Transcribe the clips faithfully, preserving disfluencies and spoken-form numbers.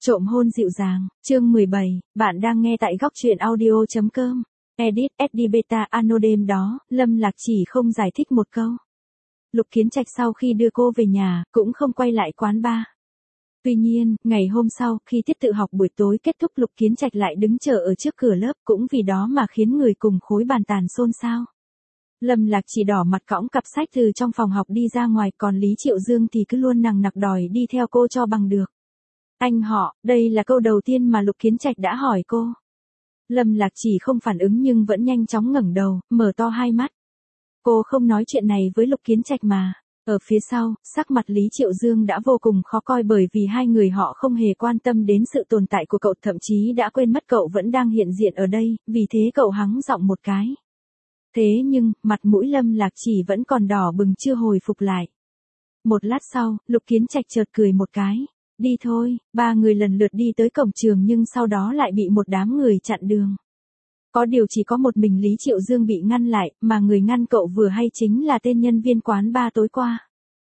Trộm hôn dịu dàng, chương mười bảy, bạn đang nghe tại góc truyện audio.com. Edit, ét đê Beta Ano đêm đó, Lâm Lạc chỉ không giải thích một câu. Lục Kiến Trạch sau khi đưa cô về nhà, cũng không quay lại quán bar. Tuy nhiên, ngày hôm sau, khi tiết tự học buổi tối kết thúc Lục Kiến Trạch lại đứng chờ ở trước cửa lớp, cũng vì đó mà khiến người cùng khối bàn tàn xôn xao. Lâm Lạc chỉ đỏ mặt cõng cặp sách từ trong phòng học đi ra ngoài, còn Lý Triệu Dương thì cứ luôn nằng nặc đòi đi theo cô cho bằng được. Anh họ, đây là câu đầu tiên mà Lục Kiến Trạch đã hỏi cô. Lâm Lạc chỉ không phản ứng nhưng vẫn nhanh chóng ngẩng đầu, mở to hai mắt. Cô không nói chuyện này với Lục Kiến Trạch mà. Ở phía sau, sắc mặt Lý Triệu Dương đã vô cùng khó coi bởi vì hai người họ không hề quan tâm đến sự tồn tại của cậu, thậm chí đã quên mất cậu vẫn đang hiện diện ở đây, vì thế cậu hắng giọng một cái. Thế nhưng, mặt mũi Lâm Lạc chỉ vẫn còn đỏ bừng chưa hồi phục lại. Một lát sau, Lục Kiến Trạch chợt cười một cái. Đi thôi, ba người lần lượt đi tới cổng trường nhưng sau đó lại bị một đám người chặn đường. Có điều chỉ có một mình Lý Triệu Dương bị ngăn lại, mà người ngăn cậu vừa hay chính là tên nhân viên quán bar tối qua.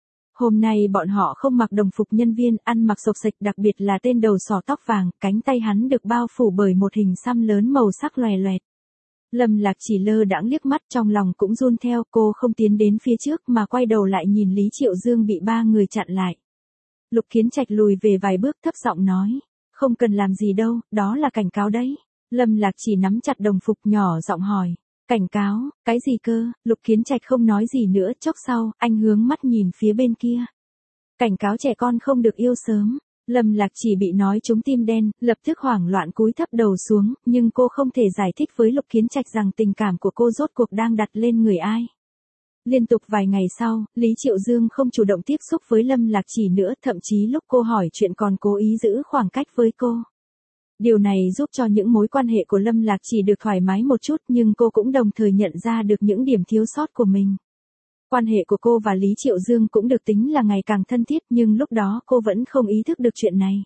Hôm nay bọn họ không mặc đồng phục nhân viên, ăn mặc xộc xệch, đặc biệt là tên đầu sỏ tóc vàng, cánh tay hắn được bao phủ bởi một hình xăm lớn màu sắc loè loẹt. Lâm Lạc chỉ lơ đãng liếc mắt, trong lòng cũng run theo, cô không tiến đến phía trước mà quay đầu lại nhìn Lý Triệu Dương bị ba người chặn lại. Lục Kiến Trạch lùi về vài bước thấp giọng nói, không cần làm gì đâu, đó là cảnh cáo đấy. Lâm Lạc chỉ nắm chặt đồng phục nhỏ giọng hỏi, cảnh cáo, cái gì cơ? Lục Kiến Trạch không nói gì nữa, chốc sau, anh hướng mắt nhìn phía bên kia. Cảnh cáo trẻ con không được yêu sớm. Lâm Lạc chỉ bị nói trúng tim đen, lập tức hoảng loạn cúi thấp đầu xuống, nhưng cô không thể giải thích với Lục Kiến Trạch rằng tình cảm của cô rốt cuộc đang đặt lên người ai. Liên tục vài ngày sau, Lý Triệu Dương không chủ động tiếp xúc với Lâm Lạc chỉ nữa, thậm chí lúc cô hỏi chuyện còn cố ý giữ khoảng cách với cô. Điều này giúp cho những mối quan hệ của Lâm Lạc chỉ được thoải mái một chút, nhưng cô cũng đồng thời nhận ra được những điểm thiếu sót của mình. Quan hệ của cô và Lý Triệu Dương cũng được tính là ngày càng thân thiết, nhưng lúc đó cô vẫn không ý thức được chuyện này.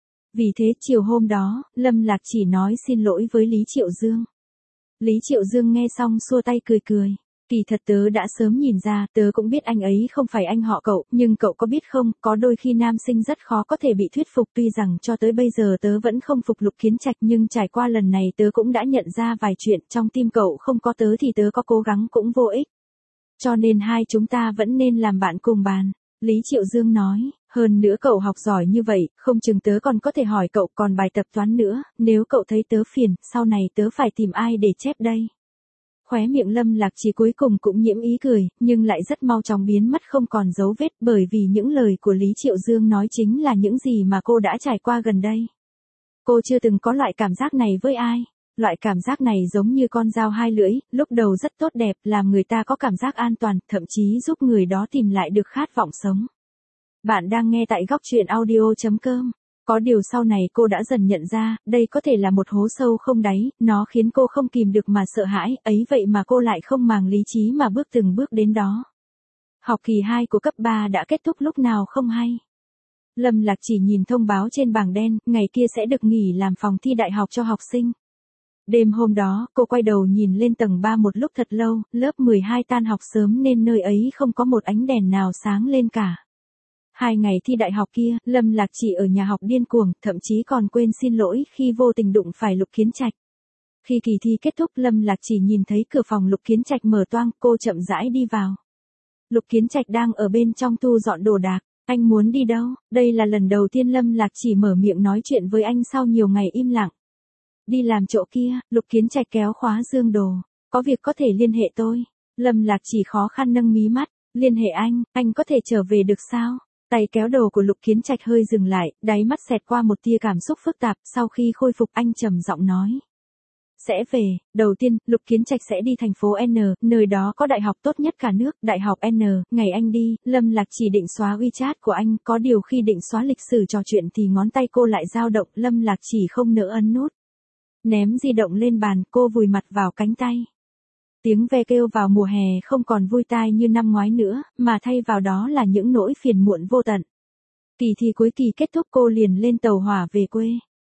Vì thế chiều hôm đó, Lâm Lạc chỉ nói xin lỗi với Lý Triệu Dương. Lý Triệu Dương nghe xong xua tay cười cười. Kỳ thật tớ đã sớm nhìn ra, tớ cũng biết anh ấy không phải anh họ cậu, nhưng cậu có biết không, có đôi khi nam sinh rất khó có thể bị thuyết phục, tuy rằng cho tới bây giờ tớ vẫn không phục Lục Kiến Trạch, nhưng trải qua lần này tớ cũng đã nhận ra vài chuyện, trong tim cậu không có tớ thì tớ có cố gắng cũng vô ích. Cho nên hai chúng ta vẫn nên làm bạn cùng bàn. Lý Triệu Dương nói, hơn nữa cậu học giỏi như vậy, không chừng tớ còn có thể hỏi cậu còn bài tập toán nữa, nếu cậu thấy tớ phiền, sau này tớ phải tìm ai để chép đây. Khóe miệng Lâm Lạc chỉ cuối cùng cũng nhiễm ý cười, nhưng lại rất mau chóng biến mất không còn dấu vết, bởi vì những lời của Lý Triệu Dương nói chính là những gì mà cô đã trải qua gần đây. Cô chưa từng có loại cảm giác này với ai. Loại cảm giác này giống như con dao hai lưỡi, lúc đầu rất tốt đẹp, làm người ta có cảm giác an toàn, thậm chí giúp người đó tìm lại được khát vọng sống. Bạn đang nghe tại góc truyện audio.com. Có điều sau này cô đã dần nhận ra, đây có thể là một hố sâu không đáy, nó khiến cô không kìm được mà sợ hãi, ấy vậy mà cô lại không màng lý trí mà bước từng bước đến đó. Học kỳ hai của cấp ba đã kết thúc lúc nào không hay. Lâm Lạc chỉ nhìn thông báo trên bảng đen, ngày kia sẽ được nghỉ làm phòng thi đại học cho học sinh. Đêm hôm đó, cô quay đầu nhìn lên tầng ba một lúc thật lâu, lớp mười hai tan học sớm nên nơi ấy không có một ánh đèn nào sáng lên cả. Hai ngày thi đại học kia, Lâm Lạc chỉ ở nhà học điên cuồng, thậm chí còn quên xin lỗi khi vô tình đụng phải Lục Kiến Trạch. Khi kỳ thi kết thúc, Lâm Lạc chỉ nhìn thấy cửa phòng Lục Kiến Trạch mở toang, cô chậm rãi đi vào. Lục Kiến Trạch đang ở bên trong thu dọn đồ đạc. Anh muốn đi đâu? Đây là lần đầu tiên Lâm Lạc chỉ mở miệng nói chuyện với anh sau nhiều ngày im lặng. Đi làm chỗ kia, Lục Kiến Trạch kéo khóa dương đồ. Có việc có thể liên hệ tôi. Lâm Lạc chỉ khó khăn nâng mí mắt. Liên hệ anh, anh có thể trở về được sao? Tay kéo đồ của Lục Kiến Trạch hơi dừng lại, đáy mắt xẹt qua một tia cảm xúc phức tạp, sau khi khôi phục anh trầm giọng nói. Sẽ về, đầu tiên, Lục Kiến Trạch sẽ đi thành phố N, nơi đó có đại học tốt nhất cả nước, đại học N, ngày anh đi, Lâm Lạc chỉ định xóa WeChat của anh, có điều khi định xóa lịch sử trò chuyện thì ngón tay cô lại dao động, Lâm Lạc chỉ không nỡ ấn nút. Ném di động lên bàn, cô vùi mặt vào cánh tay. Tiếng ve kêu vào mùa hè không còn vui tai như năm ngoái nữa, mà thay vào đó là những nỗi phiền muộn vô tận. Kỳ thi cuối kỳ kết thúc cô liền lên tàu hỏa về quê.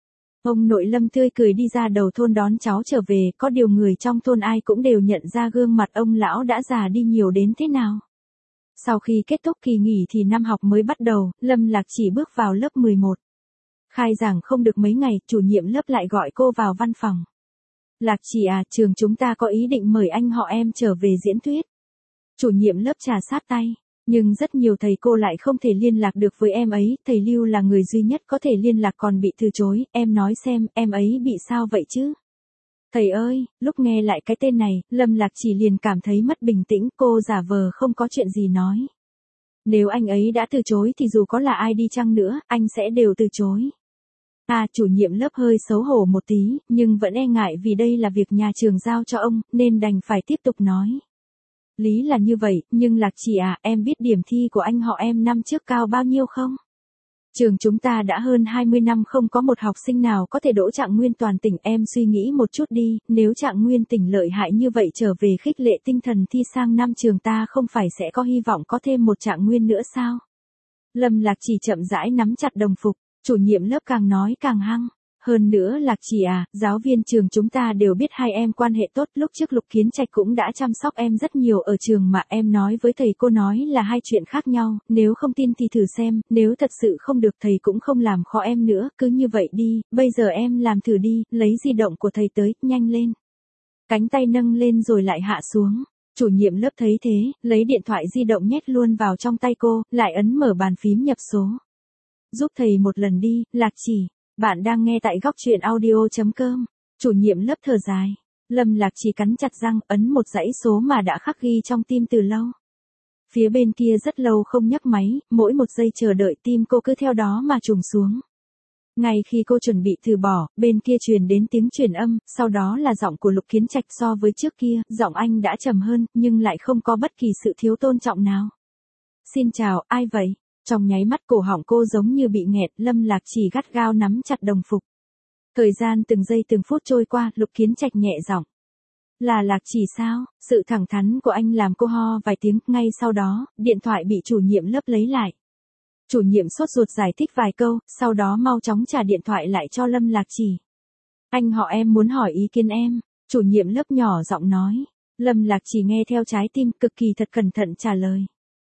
Ông nội Lâm tươi cười đi ra đầu thôn đón cháu trở về, có điều người trong thôn ai cũng đều nhận ra gương mặt ông lão đã già đi nhiều đến thế nào. Sau khi kết thúc kỳ nghỉ thì năm học mới bắt đầu, Lâm Lạc chỉ bước vào lớp mười một. Khai giảng không được mấy ngày, chủ nhiệm lớp lại gọi cô vào văn phòng. Lạc Chỉ à, trường chúng ta có ý định mời anh họ em trở về diễn thuyết. Chủ nhiệm lớp trà sát tay. Nhưng rất nhiều thầy cô lại không thể liên lạc được với em ấy, thầy Lưu là người duy nhất có thể liên lạc còn bị từ chối, em nói xem, em ấy bị sao vậy chứ? Thầy ơi, lúc nghe lại cái tên này, Lâm Lạc Chỉ liền cảm thấy mất bình tĩnh, cô giả vờ không có chuyện gì nói. Nếu anh ấy đã từ chối thì dù có là ai đi chăng nữa, anh sẽ đều từ chối. À, chủ nhiệm lớp hơi xấu hổ một tí, nhưng vẫn e ngại vì đây là việc nhà trường giao cho ông, nên đành phải tiếp tục nói. Lý là như vậy, nhưng Lạc Chỉ à, em biết điểm thi của anh họ em năm trước cao bao nhiêu không? Trường chúng ta đã hơn hai mươi năm không có một học sinh nào có thể đỗ trạng nguyên toàn tỉnh, em suy nghĩ một chút đi, nếu trạng nguyên tỉnh lợi hại như vậy trở về khích lệ tinh thần thi sang năm trường ta không phải sẽ có hy vọng có thêm một trạng nguyên nữa sao? Lâm Lạc Chỉ chậm rãi nắm chặt đồng phục, chủ nhiệm lớp càng nói càng hăng. Hơn nữa Lạc Chỉ à, giáo viên trường chúng ta đều biết hai em quan hệ tốt, lúc trước Lục Kiến Trạch cũng đã chăm sóc em rất nhiều ở trường mà, em nói với thầy cô nói là hai chuyện khác nhau, nếu không tin thì thử xem, nếu thật sự không được thầy cũng không làm khó em nữa, cứ như vậy đi, bây giờ em làm thử đi, lấy di động của thầy tới, nhanh lên. Cánh tay nâng lên rồi lại hạ xuống. Chủ nhiệm lớp thấy thế, lấy điện thoại di động nhét luôn vào trong tay cô, lại ấn mở bàn phím nhập số. Giúp thầy một lần đi, Lạc Chỉ. Bạn đang nghe tại góc truyện audio.com. Chủ nhiệm lớp thở dài. Lâm Lạc Chỉ cắn chặt răng, ấn một dãy số mà đã khắc ghi trong tim từ lâu. Phía bên kia rất lâu không nhấc máy, mỗi một giây chờ đợi tim cô cứ theo đó mà trùng xuống. Ngay khi cô chuẩn bị từ bỏ, bên kia truyền đến tiếng truyền âm, sau đó là giọng của Lục Kiến Trạch. So với trước kia, giọng anh đã trầm hơn, nhưng lại không có bất kỳ sự thiếu tôn trọng nào. Xin chào, ai vậy? Trong nháy mắt cổ họng cô giống như bị nghẹt, Lâm Lạc Chỉ gắt gao nắm chặt đồng phục. Thời gian từng giây từng phút trôi qua, Lục Kiến Trạch nhẹ giọng. Là Lạc Chỉ sao? Sự thẳng thắn của anh làm cô ho vài tiếng, ngay sau đó, điện thoại bị chủ nhiệm lớp lấy lại. Chủ nhiệm sốt ruột giải thích vài câu, sau đó mau chóng trả điện thoại lại cho Lâm Lạc Chỉ. Anh họ em muốn hỏi ý kiến em, chủ nhiệm lớp nhỏ giọng nói. Lâm Lạc Chỉ nghe theo trái tim, cực kỳ thật cẩn thận trả lời.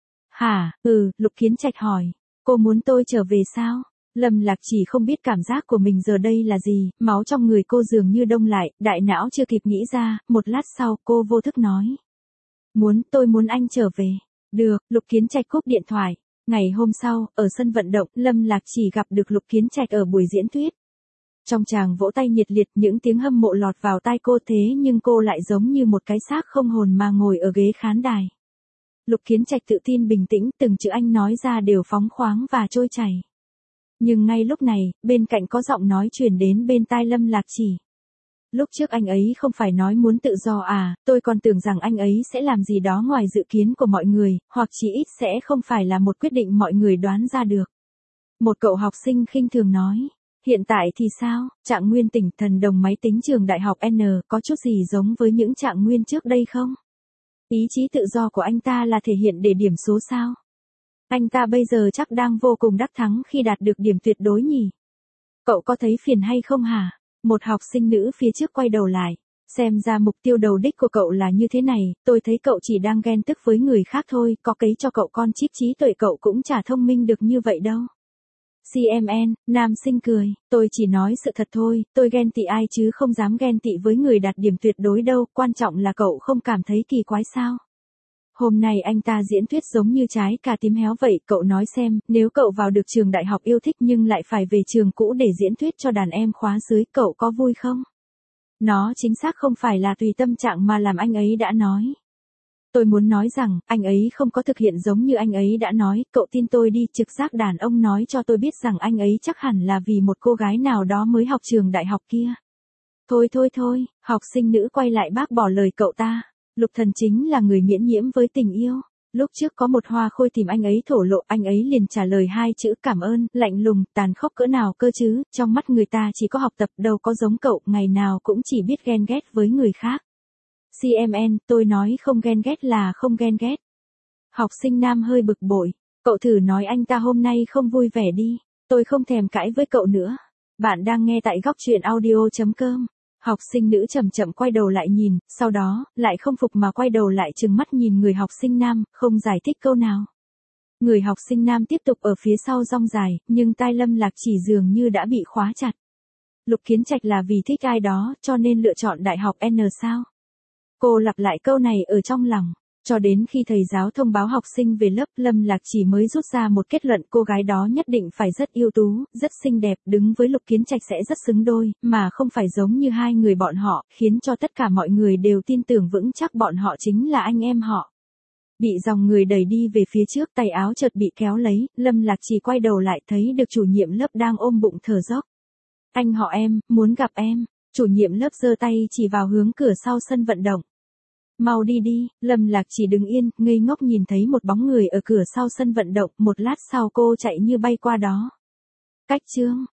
Hả, ừ, Lục Kiến Trạch hỏi. Cô muốn tôi trở về sao? Lâm Lạc Chỉ không biết cảm giác của mình giờ đây là gì, máu trong người cô dường như đông lại, đại não chưa kịp nghĩ ra, một lát sau cô vô thức nói. Muốn, tôi muốn anh trở về. Được, Lục Kiến Trạch cúp điện thoại. Ngày hôm sau, ở sân vận động, Lâm Lạc Chỉ gặp được Lục Kiến Trạch ở buổi diễn thuyết. Trong tràng vỗ tay nhiệt liệt, những tiếng hâm mộ lọt vào tai cô, thế nhưng cô lại giống như một cái xác không hồn mà ngồi ở ghế khán đài. Lục Kiến Trạch tự tin bình tĩnh, từng chữ anh nói ra đều phóng khoáng và trôi chảy. Nhưng ngay lúc này, bên cạnh có giọng nói truyền đến bên tai Lâm Lạc Chỉ. Lúc trước anh ấy không phải nói muốn tự do à, tôi còn tưởng rằng anh ấy sẽ làm gì đó ngoài dự kiến của mọi người, hoặc chỉ ít sẽ không phải là một quyết định mọi người đoán ra được. Một cậu học sinh khinh thường nói. Hiện tại thì sao, trạng nguyên tỉnh thần đồng máy tính trường đại học N có chút gì giống với những trạng nguyên trước đây không? Ý chí tự do của anh ta là thể hiện để điểm số sao? Anh ta bây giờ chắc đang vô cùng đắc thắng khi đạt được điểm tuyệt đối nhỉ? Cậu có thấy phiền hay không hả? Một học sinh nữ phía trước quay đầu lại. Xem ra mục tiêu đầu đích của cậu là như thế này, tôi thấy cậu chỉ đang ghen tức với người khác thôi, có cấy cho cậu con chip trí tuệ cậu cũng chả thông minh được như vậy đâu. xê em en, nam sinh cười, tôi chỉ nói sự thật thôi, tôi ghen tị ai chứ không dám ghen tị với người đạt điểm tuyệt đối đâu, quan trọng là cậu không cảm thấy kỳ quái sao. Hôm nay anh ta diễn thuyết giống như trái cà tím héo vậy, cậu nói xem, nếu cậu vào được trường đại học yêu thích nhưng lại phải về trường cũ để diễn thuyết cho đàn em khóa dưới, cậu có vui không? Nó chính xác không phải là tùy tâm trạng mà làm anh ấy đã nói. Tôi muốn nói rằng, anh ấy không có thực hiện giống như anh ấy đã nói, cậu tin tôi đi, trực giác đàn ông nói cho tôi biết rằng anh ấy chắc hẳn là vì một cô gái nào đó mới học trường đại học kia. Thôi thôi thôi, học sinh nữ quay lại bác bỏ lời cậu ta. Lục Thần chính là người miễn nhiễm với tình yêu. Lúc trước có một hoa khôi tìm anh ấy thổ lộ, anh ấy liền trả lời hai chữ cảm ơn, lạnh lùng, tàn khốc cỡ nào cơ chứ, trong mắt người ta chỉ có học tập, đâu có giống cậu, ngày nào cũng chỉ biết ghen ghét với người khác. xê em en, tôi nói không ghen ghét là không ghen ghét. Học sinh nam hơi bực bội, cậu thử nói anh ta hôm nay không vui vẻ đi, tôi không thèm cãi với cậu nữa. Bạn đang nghe tại góc truyện audio.com. Học sinh nữ chậm chậm quay đầu lại nhìn, sau đó, lại không phục mà quay đầu lại trừng mắt nhìn người học sinh nam, không giải thích câu nào. Người học sinh nam tiếp tục ở phía sau rong dài, nhưng tai Lâm Lạc Chỉ dường như đã bị khóa chặt. Lục Kiến Trạch là vì thích ai đó, cho nên lựa chọn đại học N sao? Cô lặp lại câu này ở trong lòng. Cho đến khi thầy giáo thông báo học sinh về lớp, Lâm Lạc Chỉ mới rút ra một kết luận cô gái đó nhất định phải rất ưu tú, rất xinh đẹp, đứng với Lục Kiến Trạch sẽ rất xứng đôi, mà không phải giống như hai người bọn họ, khiến cho tất cả mọi người đều tin tưởng vững chắc bọn họ chính là anh em họ. Bị dòng người đẩy đi về phía trước, tay áo chợt bị kéo lấy, Lâm Lạc Chỉ quay đầu lại thấy được chủ nhiệm lớp đang ôm bụng thở dốc. Anh họ em, muốn gặp em. Chủ nhiệm lớp giơ tay chỉ vào hướng cửa sau sân vận động. Mau đi đi, Lâm Lạc Chỉ đứng yên, ngây ngốc nhìn thấy một bóng người ở cửa sau sân vận động, một lát sau cô chạy như bay qua đó. Cách chương